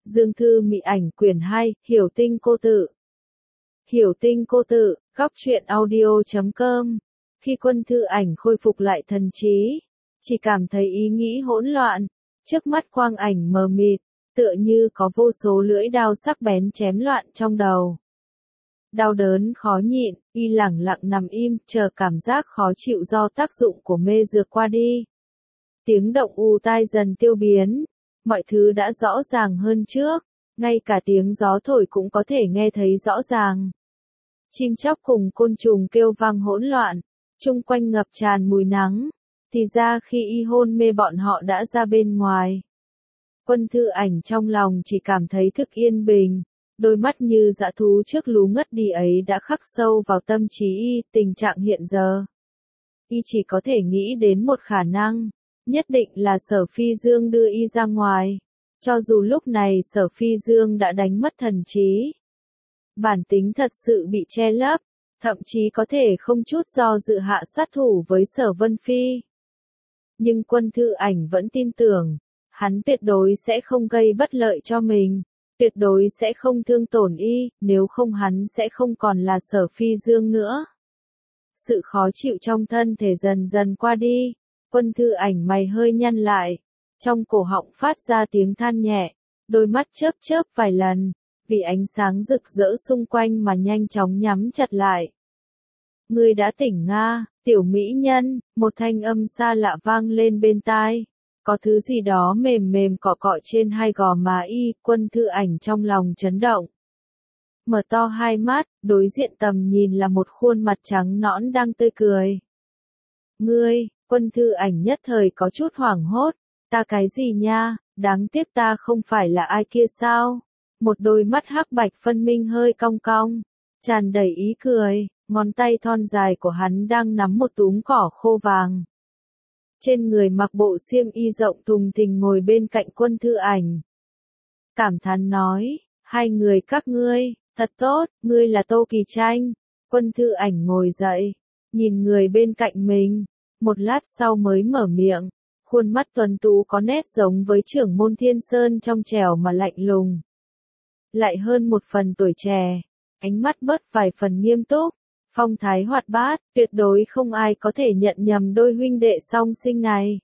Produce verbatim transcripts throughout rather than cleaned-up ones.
Dương Thư Mị Ảnh quyển hai, Hiểu Tinh Cô Tự. Hiểu Tinh Cô Tự, góc truyện audio chấm com. Khi Quân Thư Ảnh khôi phục lại thần trí, chỉ cảm thấy ý nghĩ hỗn loạn, trước mắt quang ảnh mờ mịt, tựa như có vô số lưỡi đao sắc bén chém loạn trong đầu. Đau đớn khó nhịn, y lẳng lặng nằm im, chờ cảm giác khó chịu do tác dụng của mê dược qua đi. Tiếng động u tai dần tiêu biến, mọi thứ đã rõ ràng hơn trước, ngay cả tiếng gió thổi cũng có thể nghe thấy rõ ràng. Chim chóc cùng côn trùng kêu vang hỗn loạn, chung quanh ngập tràn mùi nắng, thì ra khi y hôn mê bọn họ đã ra bên ngoài. Quân Thư Ảnh trong lòng chỉ cảm thấy thức yên bình, đôi mắt như dã thú trước lú ngất đi ấy đã khắc sâu vào tâm trí y, tình trạng hiện giờ. Y chỉ có thể nghĩ đến một khả năng, nhất định là Sở Phi Dương đưa y ra ngoài, cho dù lúc này Sở Phi Dương đã đánh mất thần trí. Bản tính thật sự bị che lấp, thậm chí có thể không chút do dự hạ sát thủ với Sở Vân Phi. Nhưng Quân Thư Ảnh vẫn tin tưởng, hắn tuyệt đối sẽ không gây bất lợi cho mình, tuyệt đối sẽ không thương tổn y, nếu không hắn sẽ không còn là Sở Phi Dương nữa. Sự khó chịu trong thân thể dần dần qua đi, Quân Thư Ảnh mày hơi nhăn lại, trong cổ họng phát ra tiếng than nhẹ, đôi mắt chớp chớp vài lần, vì ánh sáng rực rỡ xung quanh mà nhanh chóng nhắm chặt lại. Ngươi đã tỉnh nga, tiểu mỹ nhân, một thanh âm xa lạ vang lên bên tai. Có thứ gì đó mềm mềm cọ cọ trên hai gò má y, Quân Thư Ảnh trong lòng chấn động. Mở to hai mắt, đối diện tầm nhìn là một khuôn mặt trắng nõn đang tươi cười. Ngươi, Quân Thư Ảnh nhất thời có chút hoảng hốt, ta cái gì nha, đáng tiếc ta không phải là ai kia sao? Một đôi mắt hắc bạch phân minh hơi cong cong, tràn đầy ý cười, ngón tay thon dài của hắn đang nắm một túm cỏ khô vàng. Trên người mặc bộ xiêm y rộng thùng thình ngồi bên cạnh Quân Thư Ảnh. Cảm thán nói, hai người các ngươi, thật tốt, ngươi là Tô Kỳ Tranh. Quân Thư Ảnh ngồi dậy, nhìn người bên cạnh mình, một lát sau mới mở miệng, khuôn mắt tuấn tú có nét giống với trưởng môn Thiên Sơn trong trẻo mà lạnh lùng. Lại hơn một phần tuổi trẻ, ánh mắt bớt vài phần nghiêm túc, phong thái hoạt bát, tuyệt đối không ai có thể nhận nhầm đôi huynh đệ song sinh này.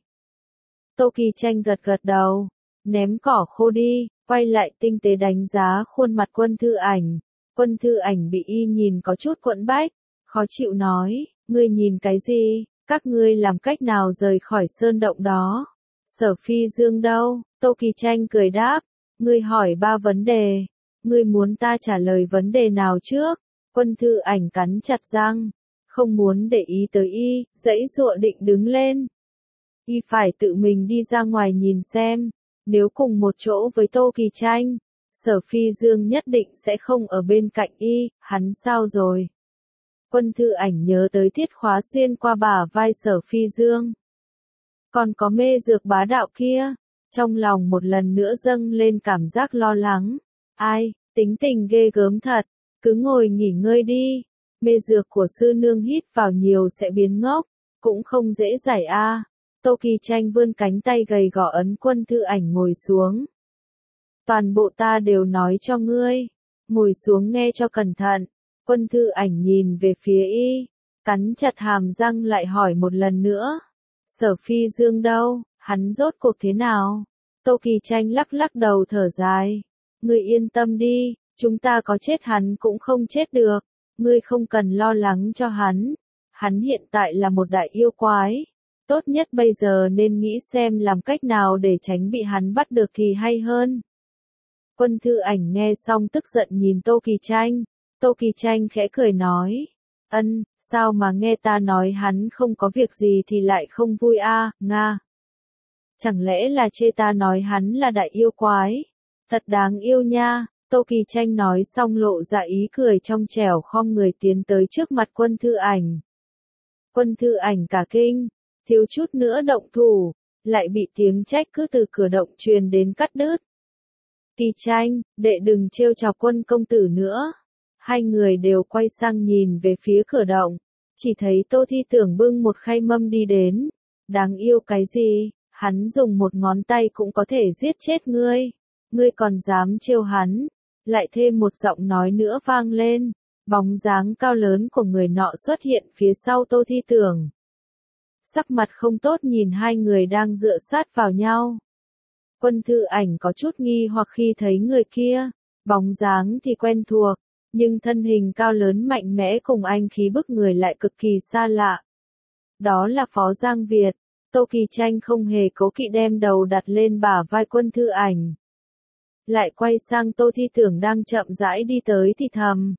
Tô Kỳ Tranh gật gật đầu, ném cỏ khô đi, quay lại tinh tế đánh giá khuôn mặt Quân Thư Ảnh. Quân Thư Ảnh bị y nhìn có chút quẫn bách, khó chịu nói, ngươi nhìn cái gì, các ngươi làm cách nào rời khỏi sơn động đó? Sở Phi Dương đâu? Tô Kỳ Tranh cười đáp, ngươi hỏi ba vấn đề, ngươi muốn ta trả lời vấn đề nào trước? Quân Thư Ảnh cắn chặt răng, không muốn để ý tới y, giãy giụa định đứng lên. Y phải tự mình đi ra ngoài nhìn xem, nếu cùng một chỗ với Tô Kỳ Tranh, Sở Phi Dương nhất định sẽ không ở bên cạnh y, hắn sao rồi? Quân Thư Ảnh nhớ tới Tiết Khóa xuyên qua bả vai Sở Phi Dương. Còn có mê dược bá đạo kia, trong lòng một lần nữa dâng lên cảm giác lo lắng. Ai, tính tình ghê gớm thật, cứ ngồi nghỉ ngơi đi, mê dược của sư nương hít vào nhiều sẽ biến ngốc, cũng không dễ giải a. Tô Kỳ Tranh vươn cánh tay gầy gò ấn Quân Thư Ảnh ngồi xuống. Toàn bộ ta đều nói cho ngươi, ngồi xuống nghe cho cẩn thận. Quân Thư Ảnh nhìn về phía y, cắn chặt hàm răng lại hỏi một lần nữa. Sở Phi Dương đâu, hắn rốt cuộc thế nào? Tô Kỳ Tranh lắc lắc đầu thở dài. Ngươi yên tâm đi, chúng ta có chết hắn cũng không chết được, ngươi không cần lo lắng cho hắn. Hắn hiện tại là một đại yêu quái. Tốt nhất bây giờ nên nghĩ xem làm cách nào để tránh bị hắn bắt được thì hay hơn. Quân Thư Ảnh nghe xong tức giận nhìn Tô Kỳ Tranh. Tô Kỳ Tranh khẽ cười nói, ân, sao mà nghe ta nói hắn không có việc gì thì lại không vui a, nga. Chẳng lẽ là chê ta nói hắn là đại yêu quái? Thật đáng yêu nha. Tô Kỳ Tranh nói xong lộ ra ý cười trong trẻo khom người tiến tới trước mặt Quân Thư Ảnh. Quân Thư Ảnh cả kinh, thiếu chút nữa động thủ, lại bị tiếng trách cứ từ cửa động truyền đến cắt đứt. Kỳ Tranh, đệ đừng trêu chọc Quân công tử nữa. Hai người đều quay sang nhìn về phía cửa động, chỉ thấy Tô Thi Tưởng bưng một khay mâm đi đến. Đáng yêu cái gì, hắn dùng một ngón tay cũng có thể giết chết ngươi. ngươi còn dám trêu hắn. Lại thêm một giọng nói nữa vang lên, bóng dáng cao lớn của người nọ xuất hiện phía sau Tô Thi Tưởng. Sắc mặt không tốt nhìn hai người đang dựa sát vào nhau. Quân Thư Ảnh có chút nghi hoặc khi thấy người kia, bóng dáng thì quen thuộc, nhưng thân hình cao lớn mạnh mẽ cùng anh khí bức người lại cực kỳ xa lạ. Đó là Phó Giang Việt. Tô Kỳ Tranh không hề cố kỵ đem đầu đặt lên bả vai Quân Thư Ảnh. Lại quay sang Tô Thi Tưởng đang chậm rãi đi tới thì thầm.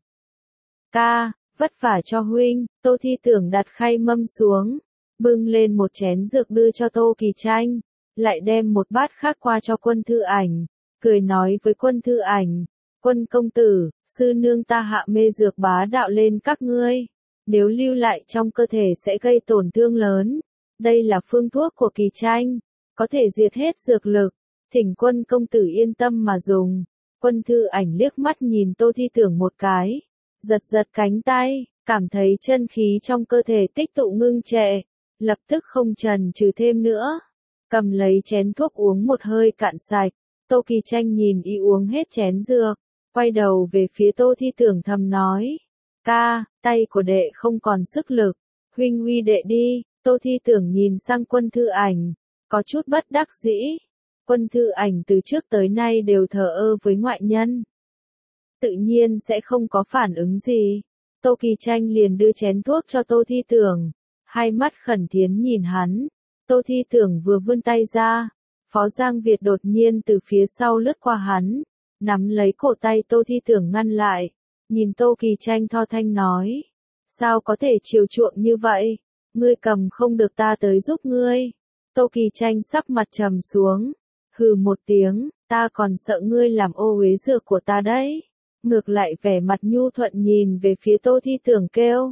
Ca, vất vả cho huynh. Tô Thi Tưởng đặt khay mâm xuống, bưng lên một chén dược đưa cho Tô Kỳ Tranh, lại đem một bát khác qua cho Quân Thư Ảnh, cười nói với Quân Thư Ảnh, Quân công tử, sư nương ta hạ mê dược bá đạo lên các ngươi, nếu lưu lại trong cơ thể sẽ gây tổn thương lớn, đây là phương thuốc của Kỳ Tranh, có thể diệt hết dược lực, thỉnh Quân công tử yên tâm mà dùng. Quân Thư Ảnh liếc mắt nhìn Tô Thi Tưởng một cái, giật giật cánh tay, cảm thấy chân khí trong cơ thể tích tụ ngưng trệ, lập tức không chần chừ thêm nữa, cầm lấy chén thuốc uống một hơi cạn sạch. Tô Kỳ Tranh nhìn y uống hết chén dược, quay đầu về phía Tô Thi Tưởng thầm nói, ca, tay của đệ không còn sức lực, huynh huy đệ đi. Tô Thi Tưởng nhìn sang Quân Thư Ảnh, có chút bất đắc dĩ. Quân Thư Ảnh từ trước tới nay đều thờ ơ với ngoại nhân, tự nhiên sẽ không có phản ứng gì. Tô Kỳ Tranh liền đưa chén thuốc cho Tô Thi Tưởng, hai mắt khẩn thiến nhìn hắn. Tô Thi Tưởng vừa vươn tay ra, Phó Giang Việt đột nhiên từ phía sau lướt qua hắn, nắm lấy cổ tay Tô Thi Tưởng ngăn lại, nhìn Tô Kỳ Tranh tho thanh nói, sao có thể chiều chuộng như vậy, ngươi cầm không được ta tới giúp ngươi. Tô Kỳ Tranh sắc mặt trầm xuống, hừ một tiếng, ta còn sợ ngươi làm ô uế dược của ta đấy. Ngược lại vẻ mặt nhu thuận nhìn về phía Tô Thi Tưởng kêu.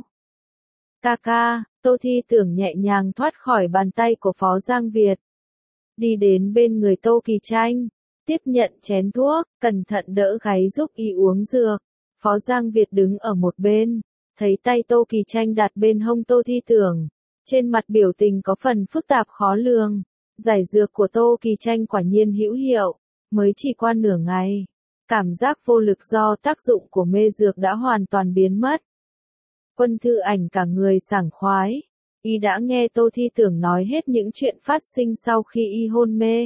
Ca ca. Tô Thi Tưởng nhẹ nhàng thoát khỏi bàn tay của Phó Giang Việt, đi đến bên người Tô Kỳ Tranh, tiếp nhận chén thuốc, cẩn thận đỡ gáy giúp y uống dược. Phó Giang Việt đứng ở một bên, thấy tay Tô Kỳ Tranh đặt bên hông Tô Thi Tưởng, trên mặt biểu tình có phần phức tạp khó lường. Giải dược của Tô Kỳ Tranh quả nhiên hữu hiệu, mới chỉ qua nửa ngày, cảm giác vô lực do tác dụng của mê dược đã hoàn toàn biến mất. Quân Thư Ảnh cả người sảng khoái, y đã nghe Tô Thi Tưởng nói hết những chuyện phát sinh sau khi y hôn mê.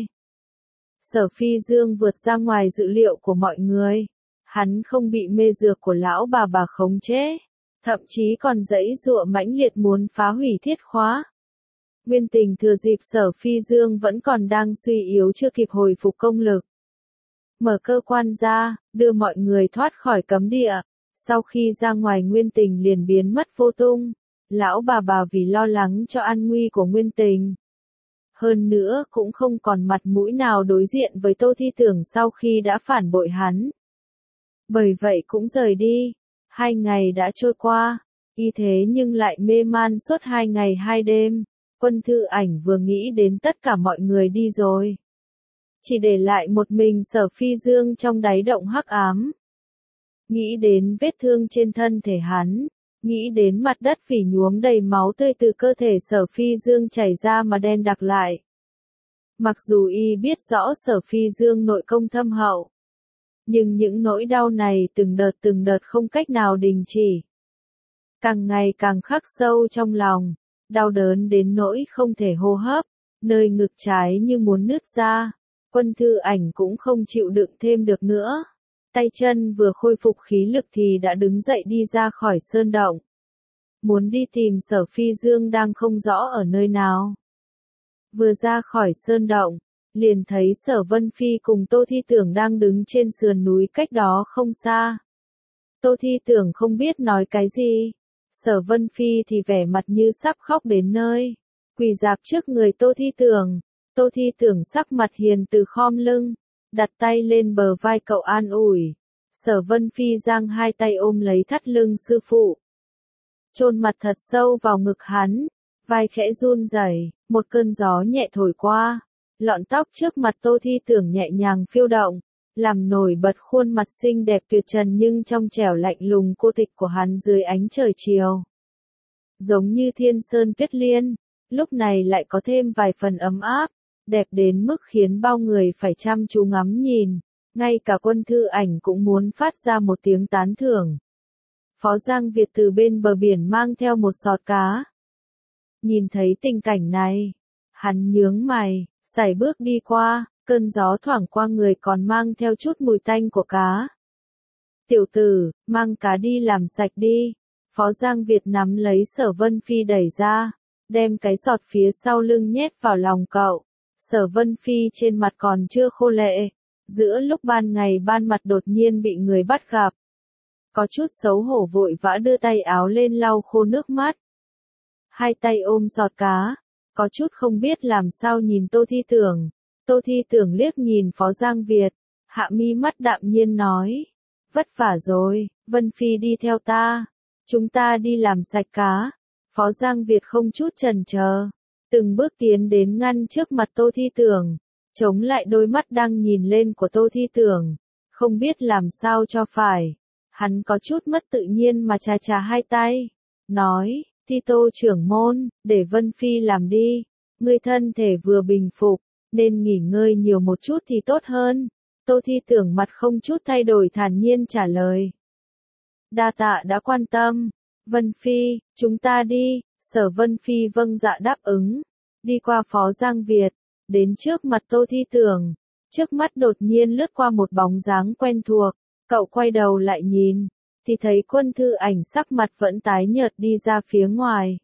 Sở Phi Dương vượt ra ngoài dự liệu của mọi người, hắn không bị mê dược của lão bà bà khống chế, thậm chí còn giãy giụa mãnh liệt muốn phá hủy thiết khóa. Nguyên Tình thừa dịp Sở Phi Dương vẫn còn đang suy yếu chưa kịp hồi phục công lực, mở cơ quan ra, đưa mọi người thoát khỏi cấm địa. Sau khi ra ngoài Nguyên Tình liền biến mất vô tung, lão bà bà vì lo lắng cho an nguy của Nguyên Tình. Hơn nữa cũng không còn mặt mũi nào đối diện với Tô Thi Tưởng sau khi đã phản bội hắn. Bởi vậy cũng rời đi. Hai ngày đã trôi qua, y thế nhưng lại mê man suốt hai ngày hai đêm. Quân Thư Ảnh vừa nghĩ đến tất cả mọi người đi rồi, chỉ để lại một mình Sở Phi Dương trong đáy động hắc ám. Nghĩ đến vết thương trên thân thể hắn, nghĩ đến mặt đất phỉ nhuốm đầy máu tươi từ cơ thể Sở Phi Dương chảy ra mà đen đặc lại. Mặc dù y biết rõ Sở Phi Dương nội công thâm hậu, nhưng những nỗi đau này từng đợt từng đợt không cách nào đình chỉ. Càng ngày càng khắc sâu trong lòng, đau đớn đến nỗi không thể hô hấp, nơi ngực trái như muốn nứt ra. Quân Thư Ảnh cũng không chịu đựng thêm được nữa. Tay chân vừa khôi phục khí lực thì đã đứng dậy đi ra khỏi sơn động. Muốn đi tìm Sở Phi Dương đang không rõ ở nơi nào. Vừa ra khỏi sơn động, liền thấy Sở Vân Phi cùng Tô Thi Tưởng đang đứng trên sườn núi cách đó không xa. Tô Thi Tưởng không biết nói cái gì. Sở Vân Phi thì vẻ mặt như sắp khóc đến nơi, quỳ rạp trước người Tô Thi Tưởng. Tô Thi Tưởng sắc mặt hiền từ khom lưng, đặt tay lên bờ vai cậu an ủi. Sở Vân Phi giang hai tay ôm lấy thắt lưng sư phụ, chôn mặt thật sâu vào ngực hắn, vai khẽ run rẩy, một cơn gió nhẹ thổi qua, lọn tóc trước mặt Tô Thi Tưởng nhẹ nhàng phiêu động, làm nổi bật khuôn mặt xinh đẹp tuyệt trần nhưng trong trẻo lạnh lùng cô tịch của hắn dưới ánh trời chiều. Giống như thiên sơn tuyết liên, lúc này lại có thêm vài phần ấm áp, đẹp đến mức khiến bao người phải chăm chú ngắm nhìn. Ngay cả Quân Thư Ảnh cũng muốn phát ra một tiếng tán thưởng. Phó Giang Việt từ bên bờ biển mang theo một sọt cá. Nhìn thấy tình cảnh này, hắn nhướng mày, sải bước đi qua, cơn gió thoảng qua người còn mang theo chút mùi tanh của cá. Tiểu tử, mang cá đi làm sạch đi. Phó Giang Việt nắm lấy Sở Vân Phi đẩy ra, đem cái sọt phía sau lưng nhét vào lòng cậu. Sở Vân Phi trên mặt còn chưa khô lệ, giữa lúc ban ngày ban mặt đột nhiên bị người bắt gặp. Có chút xấu hổ vội vã đưa tay áo lên lau khô nước mắt. Hai tay ôm sọt cá, có chút không biết làm sao nhìn Tô Thi Tưởng. Tô Thi Tưởng liếc nhìn Phó Giang Việt, hạ mi mắt đạm nhiên nói. Vất vả rồi, Vân Phi đi theo ta. Chúng ta đi làm sạch cá. Phó Giang Việt không chút chần chờ, từng bước tiến đến ngăn trước mặt Tô Thi Tưởng, chống lại đôi mắt đang nhìn lên của Tô Thi Tưởng, không biết làm sao cho phải. Hắn có chút mất tự nhiên mà chà chà hai tay, nói, Thi Tô trưởng môn, để Vân Phi làm đi, ngươi thân thể vừa bình phục, nên nghỉ ngơi nhiều một chút thì tốt hơn. Tô Thi Tưởng mặt không chút thay đổi thản nhiên trả lời. Đa tạ đã quan tâm, Vân Phi, chúng ta đi. Sở Vân Phi vâng dạ đáp ứng, đi qua Phó Giang Việt, đến trước mặt Tô Thi Tưởng, trước mắt đột nhiên lướt qua một bóng dáng quen thuộc, cậu quay đầu lại nhìn, thì thấy Quân Thư Ảnh sắc mặt vẫn tái nhợt đi ra phía ngoài.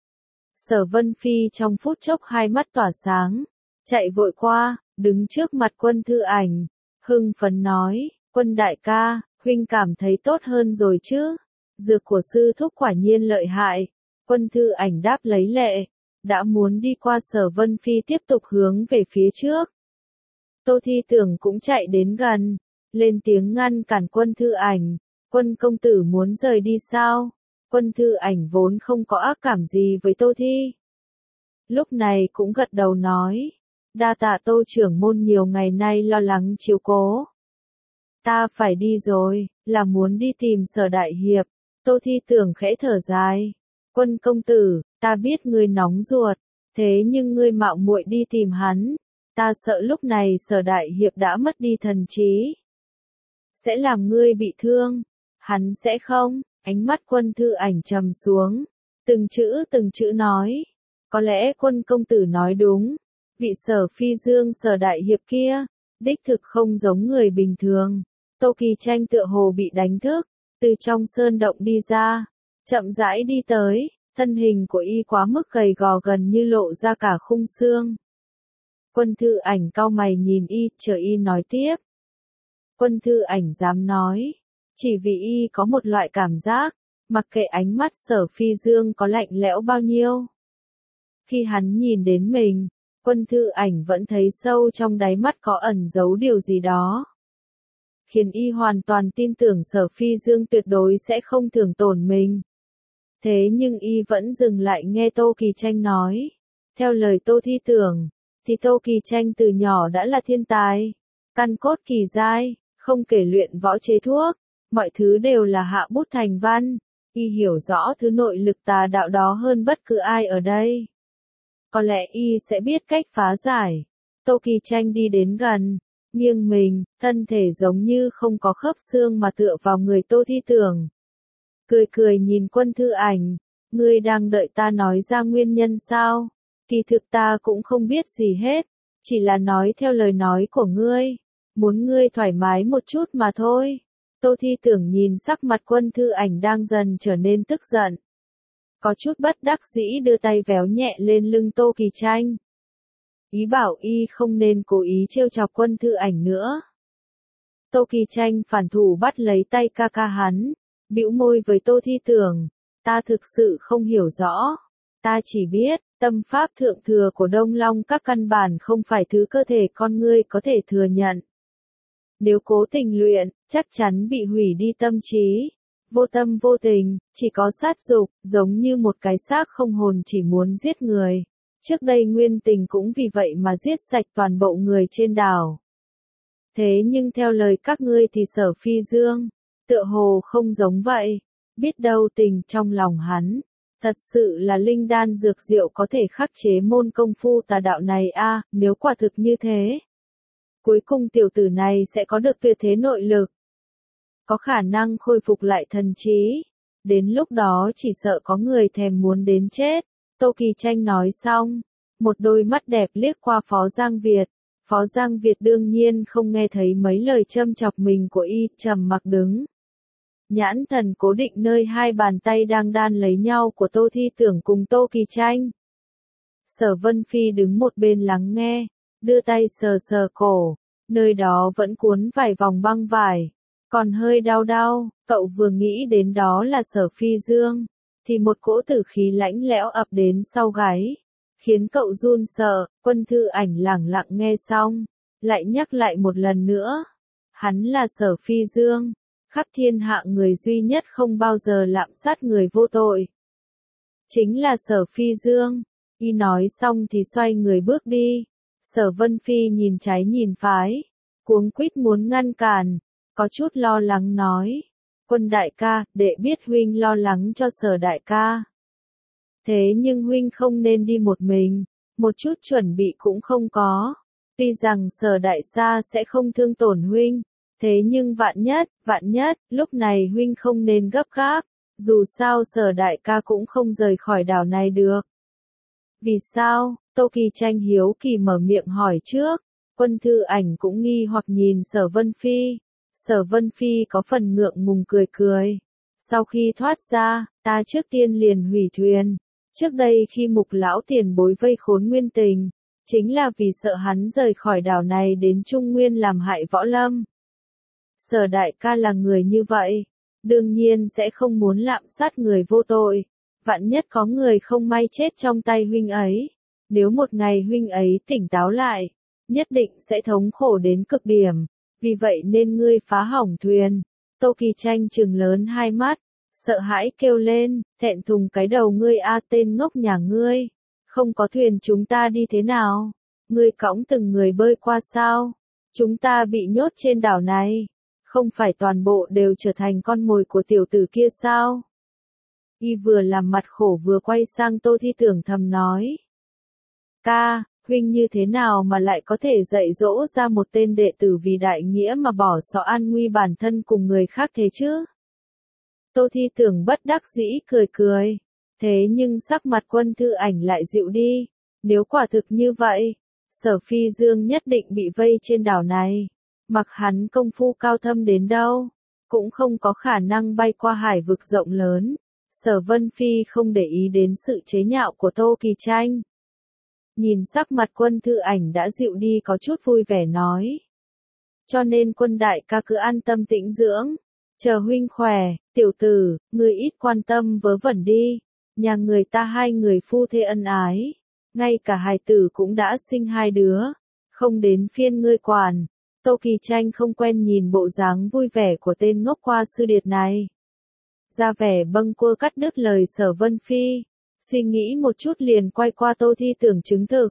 Sở Vân Phi trong phút chốc hai mắt tỏa sáng, chạy vội qua, đứng trước mặt Quân Thư Ảnh, hưng phấn nói, Quân đại ca, huynh cảm thấy tốt hơn rồi chứ, dược của sư thúc quả nhiên lợi hại. Quân Thư Ảnh đáp lấy lệ, đã muốn đi qua Sở Vân Phi tiếp tục hướng về phía trước. Tô Thi Tưởng cũng chạy đến gần, lên tiếng ngăn cản Quân Thư Ảnh, Quân công tử muốn rời đi sao? Quân Thư Ảnh vốn không có ác cảm gì với Tô Thi. Lúc này cũng gật đầu nói, đa tạ Tô trưởng môn nhiều ngày nay lo lắng chiếu cố. Ta phải đi rồi, là muốn đi tìm Sở đại hiệp. Tô Thi Tưởng khẽ thở dài. Quân công tử, ta biết ngươi nóng ruột, thế nhưng ngươi mạo muội đi tìm hắn, ta sợ lúc này Sở đại hiệp đã mất đi thần trí. Sẽ làm ngươi bị thương, hắn sẽ không, ánh mắt Quân Thư Ảnh trầm xuống, từng chữ từng chữ nói, có lẽ Quân công tử nói đúng, vị Sở Phi Dương Sở đại hiệp kia, đích thực không giống người bình thường. Tô Kỳ Tranh tựa hồ bị đánh thức, từ trong sơn động đi ra. Chậm rãi đi tới, thân hình của y quá mức gầy gò gần như lộ ra cả khung xương. Quân Thư Ảnh cau mày nhìn y, chờ y nói tiếp. Quân Thư Ảnh dám nói, chỉ vì y có một loại cảm giác, mặc kệ ánh mắt Sở Phi Dương có lạnh lẽo bao nhiêu. Khi hắn nhìn đến mình, Quân Thư Ảnh vẫn thấy sâu trong đáy mắt có ẩn giấu điều gì đó. Khiến y hoàn toàn tin tưởng Sở Phi Dương tuyệt đối sẽ không thương tổn mình. Thế nhưng y vẫn dừng lại nghe Tô Kỳ Tranh nói. Theo lời Tô Thi Tưởng, thì Tô Kỳ Tranh từ nhỏ đã là thiên tài, căn cốt kỳ giai, không kể luyện võ chế thuốc, mọi thứ đều là hạ bút thành văn, y hiểu rõ thứ nội lực tà đạo đó hơn bất cứ ai ở đây. Có lẽ y sẽ biết cách phá giải. Tô Kỳ Tranh đi đến gần, nghiêng mình, thân thể giống như không có khớp xương mà tựa vào người Tô Thi Tưởng. Cười cười nhìn Quân Thư Ảnh, ngươi đang đợi ta nói ra nguyên nhân sao? Kỳ thực ta cũng không biết gì hết, chỉ là nói theo lời nói của ngươi, muốn ngươi thoải mái một chút mà thôi. Tô Thi Tưởng nhìn sắc mặt Quân Thư Ảnh đang dần trở nên tức giận. Có chút bất đắc dĩ đưa tay véo nhẹ lên lưng Tô Kỳ Tranh. Ý bảo y không nên cố ý trêu chọc Quân Thư Ảnh nữa. Tô Kỳ Tranh phản thủ bắt lấy tay ca ca hắn, bĩu môi với Tô Thi Tưởng, ta thực sự không hiểu rõ, ta chỉ biết, tâm pháp thượng thừa của Đông Long các căn bản không phải thứ cơ thể con ngươi có thể thừa nhận. Nếu cố tình luyện, chắc chắn bị hủy đi tâm trí, vô tâm vô tình, chỉ có sát dục, giống như một cái xác không hồn chỉ muốn giết người. Trước đây Nguyên Tình cũng vì vậy mà giết sạch toàn bộ người trên đảo. Thế nhưng theo lời các ngươi thì Sở Phi Dương, tựa hồ không giống vậy, biết đâu tình trong lòng hắn, thật sự là linh đan dược diệu có thể khắc chế môn công phu tà đạo này a, à, nếu quả thực như thế. Cuối cùng tiểu tử này sẽ có được tuyệt thế nội lực. Có khả năng khôi phục lại thần trí. Đến lúc đó chỉ sợ có người thèm muốn đến chết. Tô Kỳ Tranh nói xong. Một đôi mắt đẹp liếc qua Phó Giang Việt. Phó Giang Việt đương nhiên không nghe thấy mấy lời châm chọc mình của y, trầm mặc đứng. Nhãn thần cố định nơi hai bàn tay đang đan lấy nhau của Tô Thi Tưởng cùng Tô Kỳ Tranh. Sở Vân Phi đứng một bên lắng nghe, đưa tay sờ sờ cổ, nơi đó vẫn cuốn vài vòng băng vải, còn hơi đau đau, cậu vừa nghĩ đến đó là Sở Phi Dương, thì một cỗ tử khí lãnh lẽo ập đến sau gáy, khiến cậu run sợ. Quân Thư Ảnh lẳng lặng nghe xong, lại nhắc lại một lần nữa, hắn là Sở Phi Dương, khắp thiên hạ người duy nhất không bao giờ lạm sát người vô tội. Chính là Sở Phi Dương. Y nói xong thì xoay người bước đi. Sở Vân Phi nhìn trái nhìn phải, cuống quýt muốn ngăn cản, có chút lo lắng nói. Quân đại ca, đệ biết huynh lo lắng cho Sở đại ca. Thế nhưng huynh không nên đi một mình, một chút chuẩn bị cũng không có. Tuy rằng Sở đại gia sẽ không thương tổn huynh, thế nhưng vạn nhất, vạn nhất, lúc này huynh không nên gấp gáp, dù sao Sở đại ca cũng không rời khỏi đảo này được. Vì sao? Tô Kỳ Tranh hiếu kỳ mở miệng hỏi trước. Quân Thư Ảnh cũng nghi hoặc nhìn Sở Vân Phi. Sở Vân Phi có phần ngượng ngùng cười cười. Sau khi thoát ra, ta trước tiên liền hủy thuyền. Trước đây khi Mục lão tiền bối vây khốn Nguyên Tình, chính là vì sợ hắn rời khỏi đảo này đến Trung Nguyên làm hại võ lâm. Sở đại ca là người như vậy, đương nhiên sẽ không muốn lạm sát người vô tội. Vạn nhất có người không may chết trong tay huynh ấy, nếu một ngày huynh ấy tỉnh táo lại, nhất định sẽ thống khổ đến cực điểm, vì vậy nên ngươi phá hỏng thuyền. Tô Kỳ Tranh trừng lớn hai mắt, sợ hãi kêu lên, thẹn thùng cái đầu ngươi a, tên ngốc nhà ngươi, không có thuyền chúng ta đi thế nào? Ngươi cõng từng người bơi qua sao? Chúng ta bị nhốt trên đảo này, không phải toàn bộ đều trở thành con mồi của tiểu tử kia sao? Y vừa làm mặt khổ vừa quay sang Tô Thi Tưởng thầm nói. Ca, huynh như thế nào mà lại có thể dạy dỗ ra một tên đệ tử vì đại nghĩa mà bỏ xó an nguy bản thân cùng người khác thế chứ? Tô Thi Tưởng bất đắc dĩ cười cười. Thế nhưng sắc mặt Quân Thư Ảnh lại dịu đi. Nếu quả thực như vậy, Sở Phi Dương nhất định bị vây trên đảo này. Mặc hắn công phu cao thâm đến đâu, cũng không có khả năng bay qua hải vực rộng lớn. Sở Vân Phi không để ý đến sự chế nhạo của Tô Kỳ Tranh. Nhìn sắc mặt Quân Thư Ảnh đã dịu đi có chút vui vẻ nói. Cho nên Quân đại ca cứ an tâm tĩnh dưỡng. Chờ huynh khỏe, tiểu tử, ngươi ít quan tâm vớ vẩn đi. Nhà người ta hai người phu thê ân ái. Ngay cả hài tử cũng đã sinh hai đứa. Không đến phiên ngươi quản. Tô Kỳ Tranh không quen nhìn bộ dáng vui vẻ của tên ngốc qua sư điệt này. Ra vẻ bâng quơ cắt đứt lời Sở Vân Phi, suy nghĩ một chút liền quay qua Tô Thi Tưởng chứng thực.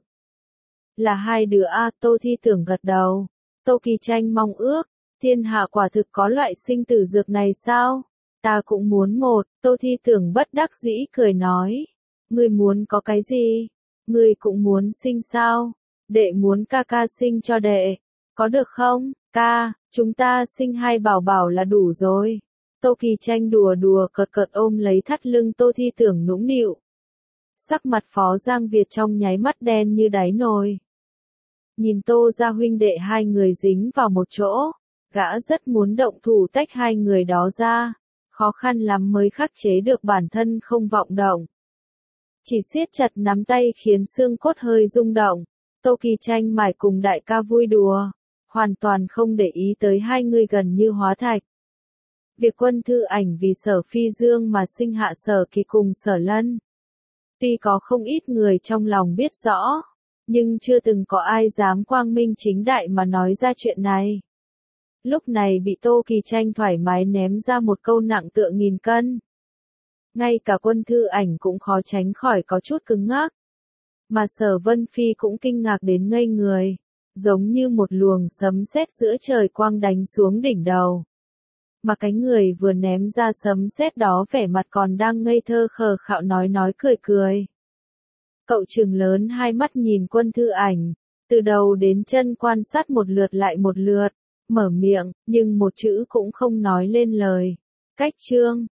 Là hai đứa a, Tô Thi Tưởng gật đầu. Tô Kỳ Tranh mong ước, thiên hạ quả thực có loại sinh tử dược này sao? Ta cũng muốn một. Tô Thi Tưởng bất đắc dĩ cười nói. Ngươi muốn có cái gì? Ngươi cũng muốn sinh sao? Đệ muốn ca ca sinh cho đệ. Có được không? Ca, chúng ta sinh hai bảo bảo là đủ rồi. Tô Kỳ Tranh đùa đùa cợt cợt ôm lấy thắt lưng Tô Thi Tưởng nũng nịu. Sắc mặt Phó Giang Việt trong nháy mắt đen như đáy nồi. Nhìn Tô gia huynh đệ hai người dính vào một chỗ, gã rất muốn động thủ tách hai người đó ra, khó khăn lắm mới khắc chế được bản thân không vọng động. Chỉ siết chặt nắm tay khiến xương cốt hơi rung động. Tô Kỳ Tranh mải cùng đại ca vui đùa, hoàn toàn không để ý tới hai người gần như hóa thạch. Việc Quân Thư Ảnh vì Sở Phi Dương mà sinh hạ Sở Kỳ cùng Sở Lân. Tuy có không ít người trong lòng biết rõ, nhưng chưa từng có ai dám quang minh chính đại mà nói ra chuyện này. Lúc này bị Tô Kỳ Tranh thoải mái ném ra một câu nặng tựa nghìn cân. Ngay cả Quân Thư Ảnh cũng khó tránh khỏi có chút cứng ngắc. Mà Sở Vân Phi cũng kinh ngạc đến ngây người, giống như một luồng sấm sét giữa trời quang đánh xuống đỉnh đầu. Mà cái người vừa ném ra sấm sét đó vẻ mặt còn đang ngây thơ khờ khạo nói nói cười cười. Cậu trừng lớn hai mắt nhìn Quân Thư Ảnh, từ đầu đến chân quan sát một lượt lại một lượt, mở miệng, nhưng một chữ cũng không nói lên lời. Cách chương